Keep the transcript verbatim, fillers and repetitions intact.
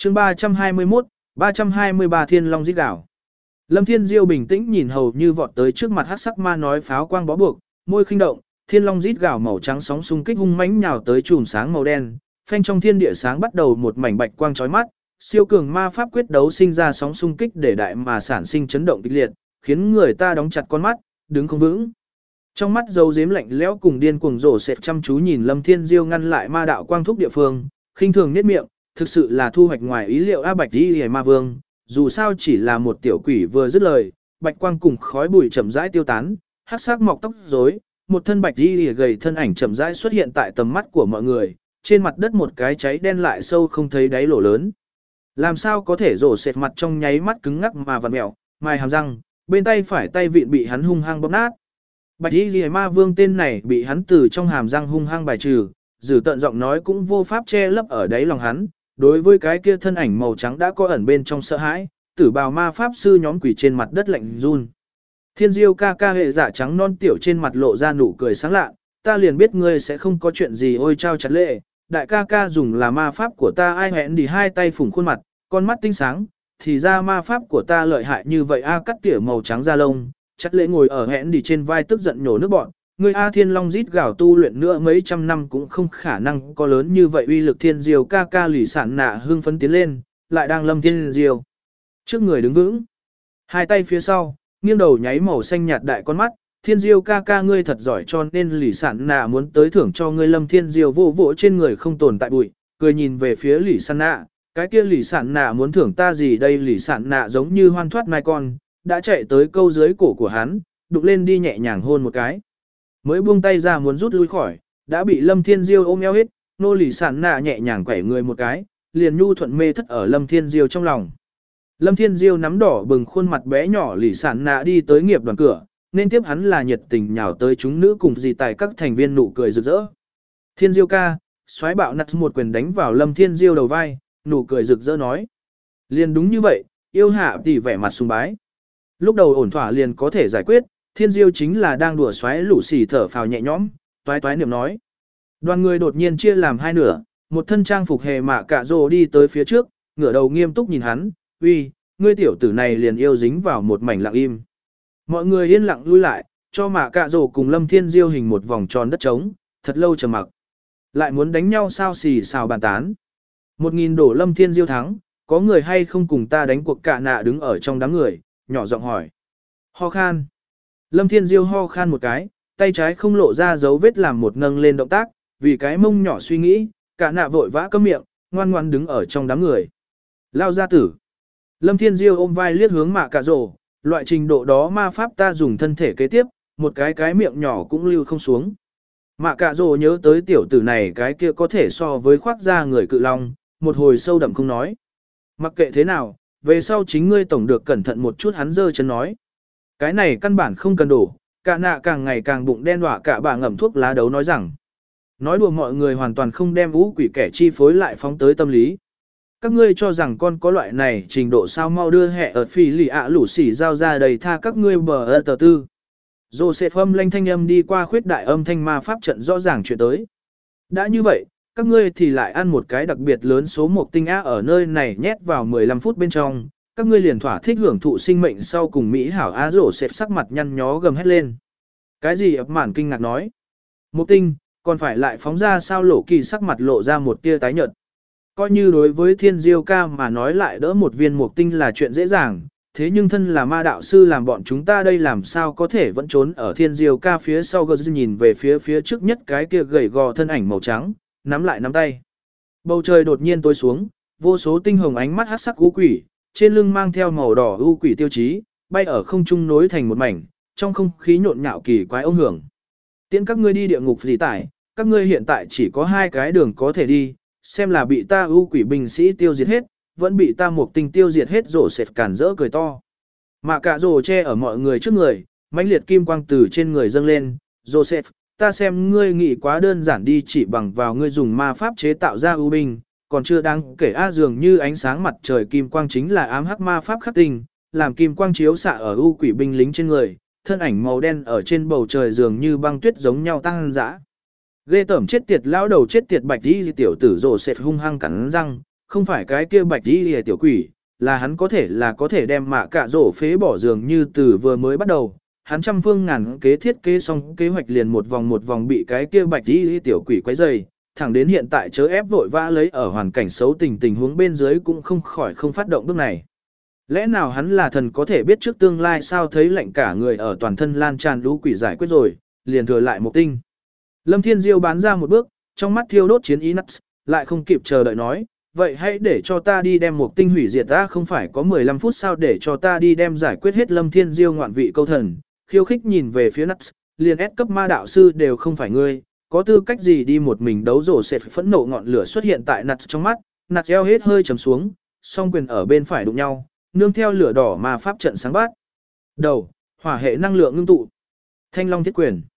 chương ba trăm hai mươi mốt, ba trăm hai mươi ba Thiên Long rít gào. Lâm Thiên Diêu bình tĩnh nhìn hầu như vọt tới trước mặt hắc sắc ma nói pháo quang bó buộc, môi khinh động, Thiên Long rít gào màu trắng sóng xung kích hung mãnh nhào tới chùm sáng màu đen, phanh trong thiên địa sáng bắt đầu một mảnh bạch quang chói mắt, siêu cường ma pháp quyết đấu sinh ra sóng xung kích để đại mà sản sinh chấn động kịch liệt, khiến người ta đóng chặt con mắt, đứng không vững. Trong mắt dấu giếm lạnh lẽo cùng điên cuồng rổ sệt chăm chú nhìn Lâm Thiên Diêu ngăn lại ma đạo quang thúc địa phương, khinh thường nhếch miệng, thực sự là thu hoạch ngoài ý liệu A Bạch Y Ma Vương, dù sao chỉ là một tiểu quỷ vừa dứt lời, bạch quang cùng khói bụi chậm rãi tiêu tán, hắc sắc mọc tóc rối, một thân bạch y gầy thân ảnh chậm rãi xuất hiện tại tầm mắt của mọi người, trên mặt đất một cái cháy đen lại sâu không thấy đáy lỗ lớn. Làm sao có thể rổ sệt mặt trong nháy mắt cứng ngắc mà vặn mèo, mài hàm răng, bên tay phải tay vịn bị hắn hung hăng bóp nát. Bạch Y Ma Vương tên này bị hắn từ trong hàm răng hung hăng bài trừ, dử tận giọng nói cũng vô pháp che lấp ở đáy lòng hắn, đối với cái kia thân ảnh màu trắng đã có ẩn bên trong sợ hãi, tử bào ma pháp sư nhóm quỷ trên mặt đất lạnh run. Thiên Diêu ca ca hệ dạ trắng non tiểu trên mặt lộ ra nụ cười sáng lạ, ta liền biết ngươi sẽ không có chuyện gì ôi trao chặt lệ, đại ca ca dùng là ma pháp của ta ai hẹn đi hai tay phủng khuôn mặt, con mắt tinh sáng, thì ra ma pháp của ta lợi hại như vậy a cắt tỉa màu trắng da lông, chặt lệ ngồi ở hẹn đi trên vai tức giận nhổ nước bọn, ngươi A Thiên Long rít gào tu luyện nữa mấy trăm năm cũng không khả năng có lớn như vậy uy lực. Thiên Diêu ca ca lì sản nạ hưng phấn tiến lên, lại đang Lâm Thiên Diêu trước người đứng vững, hai tay phía sau, nghiêng đầu nháy màu xanh nhạt đại con mắt, Thiên Diêu ca ca ngươi thật giỏi cho nên lì sản nạ muốn tới thưởng cho ngươi. Lâm Thiên Diêu vô vỗ trên người không tồn tại bụi, cười nhìn về phía lì sản nạ, cái kia lì sản nạ muốn thưởng ta gì đây? Lì sản nạ giống như hoan thoát mai con, đã chạy tới câu dưới cổ của hắn, đụng lên đi nhẹ nhàng hôn một cái. Mới buông tay ra muốn rút lui khỏi, đã bị Lâm Thiên Diêu ôm eo hết, nô lì sản nạ nhẹ nhàng quẩy người một cái, liền nhu thuận mê thất ở Lâm Thiên Diêu trong lòng. Lâm Thiên Diêu nắm đỏ bừng khuôn mặt bé nhỏ lì sản nạ đi tới nghiệp đoàn cửa, nên tiếp hắn là nhiệt tình nhào tới chúng nữ cùng dì tài các thành viên nụ cười rực rỡ. Thiên Diêu ca, xoáy bạo nặt một quyền đánh vào Lâm Thiên Diêu đầu vai, nụ cười rực rỡ nói. Liền đúng như vậy, yêu hạ tỷ vẻ mặt sùng bái. Lúc đầu ổn thỏa liền có thể giải quyết, Thiên Diêu chính là đang đùa xoáy lũ xì thở phào nhẹ nhõm, toái toái niệm nói. Đoàn người đột nhiên chia làm hai nửa, một thân trang phục hề mạ cạ rồ đi tới phía trước, ngửa đầu nghiêm túc nhìn hắn, uy, ngươi tiểu tử này liền yêu dính vào một mảnh lặng im. Mọi người yên lặng lui lại, cho mạ cạ rồ cùng Lâm Thiên Diêu hình một vòng tròn đất trống, thật lâu trầm mặc. Lại muốn đánh nhau sao? Xì xào bàn tán. Một nghìn đổ Lâm Thiên Diêu thắng, có người hay không cùng ta đánh cuộc? Cạ nạ đứng ở trong đám người, nhỏ giọng hỏi. Ho khan. Lâm Thiên Diêu ho khan một cái, tay trái không lộ ra dấu vết làm một nâng lên động tác, vì cái mông nhỏ suy nghĩ, Cạ nạ vội vã câm miệng, ngoan ngoan đứng ở trong đám người. Lao gia tử. Lâm Thiên Diêu ôm vai liếc hướng mạ cạ rồ, loại trình độ đó ma pháp ta dùng thân thể kế tiếp, một cái cái miệng nhỏ cũng lưu không xuống. Mạ cạ rồ nhớ tới tiểu tử này cái kia có thể so với khoác da người cự long, một hồi sâu đậm không nói. Mặc kệ thế nào, về sau chính ngươi tổng được cẩn thận một chút. Hắn giơ chân nói. Cái này căn bản không cần đổ, Cạ nạ càng ngày càng bụng đen đọa cả bà ngậm thuốc lá đấu nói rằng. Nói đùa mọi người hoàn toàn không đem ú quỷ kẻ chi phối lại phóng tới tâm lý. Các ngươi cho rằng con có loại này trình độ sao? Mau đưa hẹ ở phi lì ạ lũ xỉ giao ra đầy tha các ngươi bờ ơ tờ tư. Joseph âm lanh thanh âm đi qua khuyết đại âm thanh ma pháp trận rõ ràng chuyện tới. Đã như vậy, các ngươi thì lại ăn một cái đặc biệt lớn số một tinh á ở nơi này nhét vào mười lăm phút bên trong, các ngươi liền thỏa thích hưởng thụ sinh mệnh sau cùng Mỹ hảo á. Joseph sắc mặt nhăn nhó gầm hét lên. Cái gì? Ấp màn kinh ngạc nói. Một tinh, còn phải lại phóng ra sao? Lỗ Kỳ sắc mặt lộ ra một tia tái nhợt. Coi như đối với Thiên Diêu ca mà nói lại đỡ một viên mục tinh là chuyện dễ dàng, thế nhưng thân là ma đạo sư làm bọn chúng ta đây làm sao có thể vẫn trốn ở Thiên Diêu ca phía sau? Gơ nhìn về phía phía trước nhất cái kia gầy gò thân ảnh màu trắng, nắm lại nắm tay. Bầu trời đột nhiên tối xuống, vô số tinh hồng ánh mắt hắc sắc u quỷ, trên lưng mang theo màu đỏ u quỷ tiêu chí, bay ở không trung nối thành một mảnh, trong không khí nhộn nhạo kỳ quái ông hưởng. Tiễn các ngươi đi địa ngục gì tải, các ngươi hiện tại chỉ có hai cái đường có thể đi, xem là bị ta ưu quỷ binh sĩ tiêu diệt hết, vẫn bị ta một tinh tiêu diệt hết. Rổ sệt cản rỡ cười to. Mạ cạ rồ che ở mọi người trước người, mãnh liệt kim quang từ trên người dâng lên. Joseph, ta xem ngươi nghĩ quá đơn giản đi, chỉ bằng vào ngươi dùng ma pháp chế tạo ra ưu binh, còn chưa đáng kể a. Dường như ánh sáng mặt trời kim quang chính là ám hắc ma pháp khắc tinh, làm kim quang chiếu xạ ở ưu quỷ binh lính trên người, thân ảnh màu đen ở trên bầu trời dường như băng tuyết giống nhau tăng dã. Ghê tởm chết tiệt lão đầu chết tiệt Bạch Y tiểu tử Joseph hung hăng cắn răng, không phải cái kia bạch đi lìa tiểu quỷ, là hắn có thể là có thể đem mạ cả rổ phế bỏ dường như từ vừa mới bắt đầu. Hắn trăm phương ngàn kế thiết kế xong kế hoạch liền một vòng một vòng bị cái kia bạch đi lìa tiểu quỷ quấy dày, thẳng đến hiện tại chớ ép vội vã lấy ở hoàn cảnh xấu tình tình huống bên dưới cũng không khỏi không phát động bước này. Lẽ nào hắn là thần có thể biết trước tương lai sao thấy lạnh cả người ở toàn thân lan tràn lũ quỷ giải quyết rồi, liền thừa lại một tinh. Lâm Thiên Diêu bán ra một bước, trong mắt thiêu đốt chiến ý nuts, lại không kịp chờ đợi nói, vậy hãy để cho ta đi đem một tinh hủy diệt ta không phải có mười lăm phút sao để cho ta đi đem giải quyết hết Lâm Thiên Diêu ngoạn vị câu thần, khiêu khích nhìn về phía nuts, liền S cấp ma đạo sư đều không phải ngươi, có tư cách gì đi một mình đấu rổ sẽ phẫn nộ ngọn lửa xuất hiện tại nuts trong mắt, nuts eo hết hơi trầm xuống, song quyền ở bên phải đụng nhau, nương theo lửa đỏ ma pháp trận sáng bát. Đầu, hỏa hệ năng lượng ngưng tụ. Thanh long thiết quyền.